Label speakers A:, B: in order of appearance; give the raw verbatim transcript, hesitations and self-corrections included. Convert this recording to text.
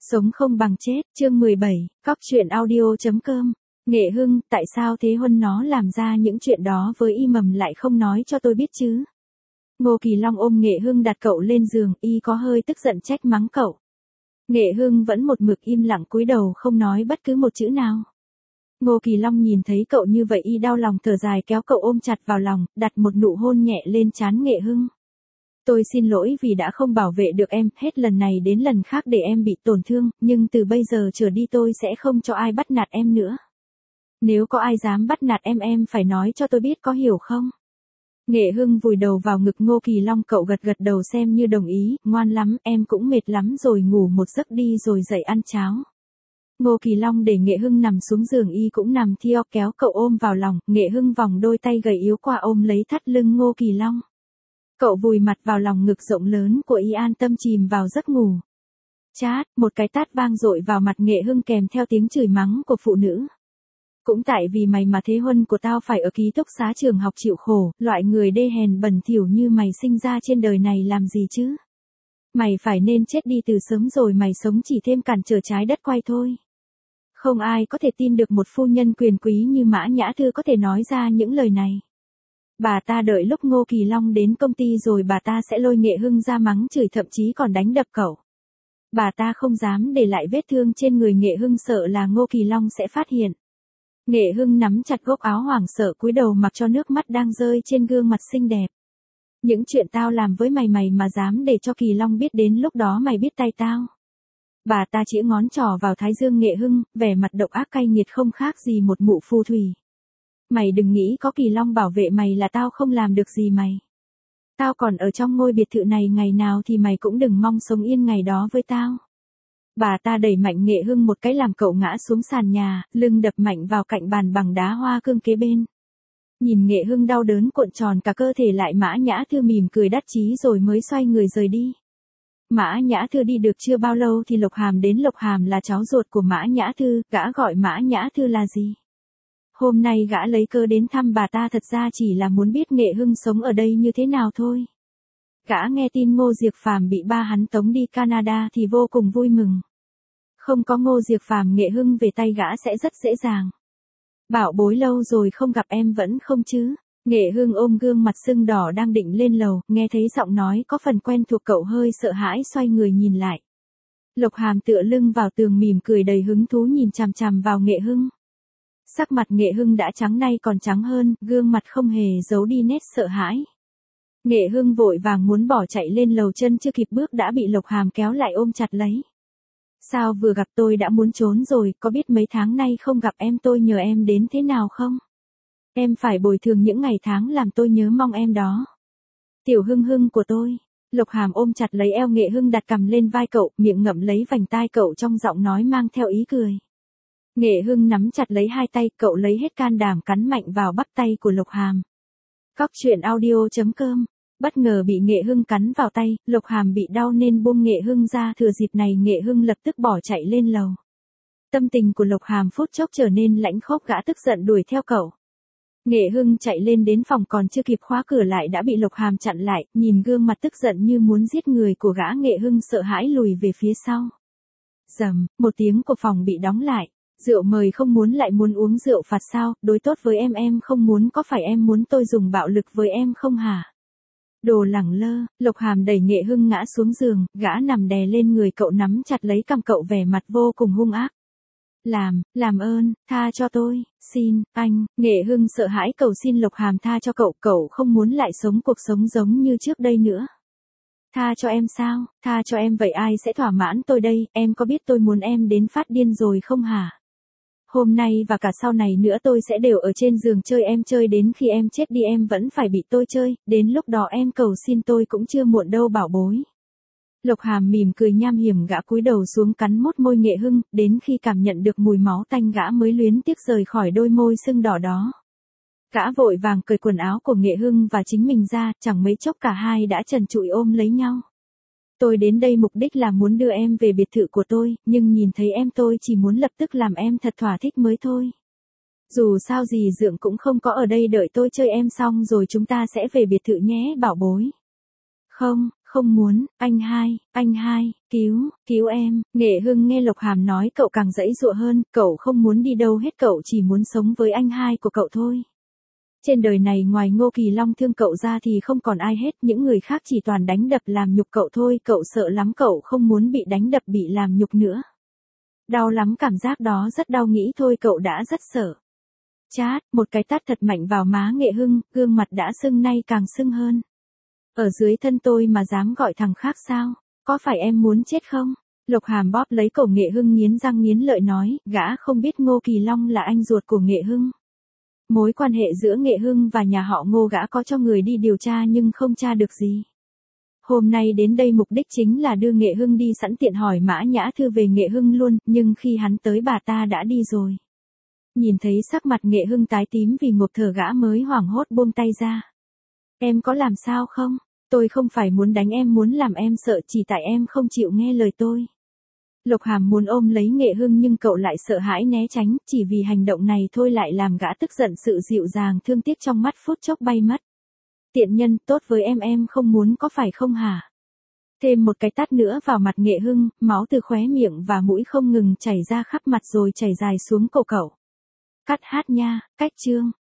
A: Sống không bằng chết, chương mười bảy, cóc truyện audio.com. Nghệ Hưng, tại sao Thế Huân nó làm ra những chuyện đó với y mầm lại không nói cho tôi biết chứ? Ngô Kỳ Long ôm Nghệ Hưng đặt cậu lên giường, y có hơi tức giận trách mắng cậu. Nghệ Hưng vẫn một mực im lặng cúi đầu không nói bất cứ một chữ nào. Ngô Kỳ Long nhìn thấy cậu như vậy y đau lòng thở dài kéo cậu ôm chặt vào lòng, đặt một nụ hôn nhẹ lên trán Nghệ Hưng. Tôi xin lỗi vì đã không bảo vệ được em, hết lần này đến lần khác để em bị tổn thương, nhưng từ bây giờ trở đi tôi sẽ không cho ai bắt nạt em nữa. Nếu có ai dám bắt nạt em em phải nói cho tôi biết, có hiểu không? Nghệ Hưng vùi đầu vào ngực Ngô Kỳ Long, cậu gật gật đầu xem như đồng ý, ngoan lắm, em cũng mệt lắm rồi, ngủ một giấc đi rồi dậy ăn cháo. Ngô Kỳ Long để Nghệ Hưng nằm xuống giường, y cũng nằm theo kéo cậu ôm vào lòng, Nghệ Hưng vòng đôi tay gầy yếu qua ôm lấy thắt lưng Ngô Kỳ Long. Cậu vùi mặt vào lòng ngực rộng lớn của y an tâm chìm vào giấc ngủ. Chát, một cái tát vang dội vào mặt Nghệ Hưng kèm theo tiếng chửi mắng của phụ nữ. Cũng tại vì mày mà Thế Huân của tao phải ở ký túc xá trường học chịu khổ, loại người đê hèn bẩn thỉu như mày sinh ra trên đời này làm gì chứ? Mày phải nên chết đi từ sớm rồi, mày sống chỉ thêm cản trở trái đất quay thôi. Không ai có thể tin được một phu nhân quyền quý như Mã Nhã Thư có thể nói ra những lời này. Bà ta đợi lúc Ngô Kỳ Long đến công ty rồi bà ta sẽ lôi Nghệ Hưng ra mắng chửi, thậm chí còn đánh đập cậu. Bà ta không dám để lại vết thương trên người Nghệ Hưng, sợ là Ngô Kỳ Long sẽ phát hiện. Nghệ Hưng nắm chặt gốc áo hoảng sợ cúi đầu mặc cho nước mắt đang rơi trên gương mặt xinh đẹp. Những chuyện tao làm với mày mày mà dám để cho Kỳ Long biết, đến lúc đó mày biết tay tao. Bà ta chĩa ngón trỏ vào thái dương Nghệ Hưng, vẻ mặt độc ác cay nghiệt không khác gì một mụ phù thủy. Mày đừng nghĩ có Kỳ Long bảo vệ mày là tao không làm được gì mày. Tao còn ở trong ngôi biệt thự này ngày nào thì mày cũng đừng mong sống yên ngày đó với tao. Bà ta đẩy mạnh Nghệ Hưng một cái làm cậu ngã xuống sàn nhà, lưng đập mạnh vào cạnh bàn bằng đá hoa cương kế bên. Nhìn Nghệ Hưng đau đớn cuộn tròn cả cơ thể lại, Mã Nhã Thư mỉm cười đắc chí rồi mới xoay người rời đi. Mã Nhã Thư đi được chưa bao lâu thì Lộc Hàm đến. Lộc Hàm là cháu ruột của Mã Nhã Thư, gã gọi Mã Nhã Thư là gì? Hôm nay gã lấy cơ đến thăm bà ta thật ra chỉ là muốn biết Nghệ Hưng sống ở đây như thế nào thôi. Gã nghe tin Ngô Diệc Phàm bị ba hắn tống đi Canada thì vô cùng vui mừng. Không có Ngô Diệc Phàm, Nghệ Hưng về tay gã sẽ rất dễ dàng. Bảo bối lâu rồi không gặp, em vẫn không chứ? Nghệ Hưng ôm gương mặt sưng đỏ đang định lên lầu, nghe thấy giọng nói có phần quen thuộc, cậu hơi sợ hãi xoay người nhìn lại. Lộc Hàm tựa lưng vào tường mỉm cười đầy hứng thú nhìn chằm chằm vào Nghệ Hưng. Sắc mặt Nghệ Hưng đã trắng nay còn trắng hơn, gương mặt không hề giấu đi nét sợ hãi. Nghệ Hưng vội vàng muốn bỏ chạy lên lầu, chân chưa kịp bước đã bị Lộc Hàm kéo lại ôm chặt lấy. Sao vừa gặp tôi đã muốn trốn rồi, có biết mấy tháng nay không gặp em tôi nhờ em đến thế nào không? Em phải bồi thường những ngày tháng làm tôi nhớ mong em đó. Tiểu Hưng Hưng của tôi. Lộc Hàm ôm chặt lấy eo Nghệ Hưng, đặt cằm lên vai cậu, miệng ngậm lấy vành tai cậu, trong giọng nói mang theo ý cười. Nghệ Hưng nắm chặt lấy hai tay, cậu lấy hết can đảm cắn mạnh vào bắp tay của Lộc Hàm. Cóc truyện audio.com. Bất ngờ bị Nghệ Hưng cắn vào tay, Lộc Hàm bị đau nên buông Nghệ Hưng ra, thừa dịp này Nghệ Hưng lập tức bỏ chạy lên lầu. Tâm tình của Lộc Hàm phút chốc trở nên lãnh khốc, gã tức giận đuổi theo cậu. Nghệ Hưng chạy lên đến phòng còn chưa kịp khóa cửa lại đã bị Lộc Hàm chặn lại, nhìn gương mặt tức giận như muốn giết người của gã, Nghệ Hưng sợ hãi lùi về phía sau. Rầm, một tiếng của phòng bị đóng lại. Rượu mời không muốn lại muốn uống rượu phạt sao? Đối tốt với em em không muốn, có phải em muốn tôi dùng bạo lực với em không hả? Đồ lẳng lơ. Lộc Hàm đẩy Nghệ Hưng ngã xuống giường, gã nằm đè lên người cậu nắm chặt lấy cằm cậu, vẻ mặt vô cùng hung ác. Làm, làm ơn, tha cho tôi, xin, anh. Nghệ Hưng sợ hãi cầu xin Lộc Hàm tha cho cậu, cậu không muốn lại sống cuộc sống giống như trước đây nữa. Tha cho em sao? Tha cho em vậy ai sẽ thỏa mãn tôi đây? Em có biết tôi muốn em đến phát điên rồi không hả? Hôm nay và cả sau này nữa tôi sẽ đều ở trên giường chơi em, chơi đến khi em chết đi em vẫn phải bị tôi chơi, đến lúc đó em cầu xin tôi cũng chưa muộn đâu bảo bối. Lộc Hàm mỉm cười nham hiểm, gã cúi đầu xuống cắn mốt môi Nghệ Hưng, đến khi cảm nhận được mùi máu tanh gã mới luyến tiếc rời khỏi đôi môi sưng đỏ đó. Gã vội vàng cởi quần áo của Nghệ Hưng và chính mình ra, chẳng mấy chốc cả hai đã trần trụi ôm lấy nhau. Tôi đến đây mục đích là muốn đưa em về biệt thự của tôi, nhưng nhìn thấy em tôi chỉ muốn lập tức làm em thật thỏa thích mới thôi. Dù sao gì Dượng cũng không có ở đây, đợi tôi chơi em xong rồi chúng ta sẽ về biệt thự nhé bảo bối. Không, không muốn, anh hai, anh hai, cứu, cứu em. Nghệ Hưng nghe Lộc Hàm nói cậu càng giãy giụa hơn, cậu không muốn đi đâu hết, cậu chỉ muốn sống với anh hai của cậu thôi. Trên đời này ngoài Ngô Kỳ Long thương cậu ra thì không còn ai hết, những người khác chỉ toàn đánh đập làm nhục cậu thôi, cậu sợ lắm, cậu không muốn bị đánh đập bị làm nhục nữa. Đau lắm, cảm giác đó rất đau, nghĩ thôi cậu đã rất sợ. Chát, một cái tát thật mạnh vào má Nghệ Hưng, gương mặt đã sưng nay càng sưng hơn. Ở dưới thân tôi mà dám gọi thằng khác sao? Có phải em muốn chết không? Lộc Hàm bóp lấy cổ Nghệ Hưng nghiến răng nghiến lợi nói, gã không biết Ngô Kỳ Long là anh ruột của Nghệ Hưng. Mối quan hệ giữa Nghệ Hưng và nhà họ Ngô gã có cho người đi điều tra nhưng không tra được gì. Hôm nay đến đây mục đích chính là đưa Nghệ Hưng đi, sẵn tiện hỏi Mã Nhã Thư về Nghệ Hưng luôn, nhưng khi hắn tới bà ta đã đi rồi. Nhìn thấy sắc mặt Nghệ Hưng tái tím vì ngộp thở, gã mới hoảng hốt buông tay ra. Em có làm sao không? Tôi không phải muốn đánh em, muốn làm em sợ, chỉ tại em không chịu nghe lời tôi. Lộc Hàm muốn ôm lấy Nghệ Hưng nhưng cậu lại sợ hãi né tránh, chỉ vì hành động này thôi lại làm gã tức giận, sự dịu dàng thương tiếc trong mắt phút chốc bay mất. Tiện nhân, tốt với em em không muốn có phải không hả? Thêm một cái tát nữa vào mặt Nghệ Hưng, máu từ khóe miệng và mũi không ngừng chảy ra khắp mặt rồi chảy dài xuống cổ cậu. Cắt hát nha, cách chương.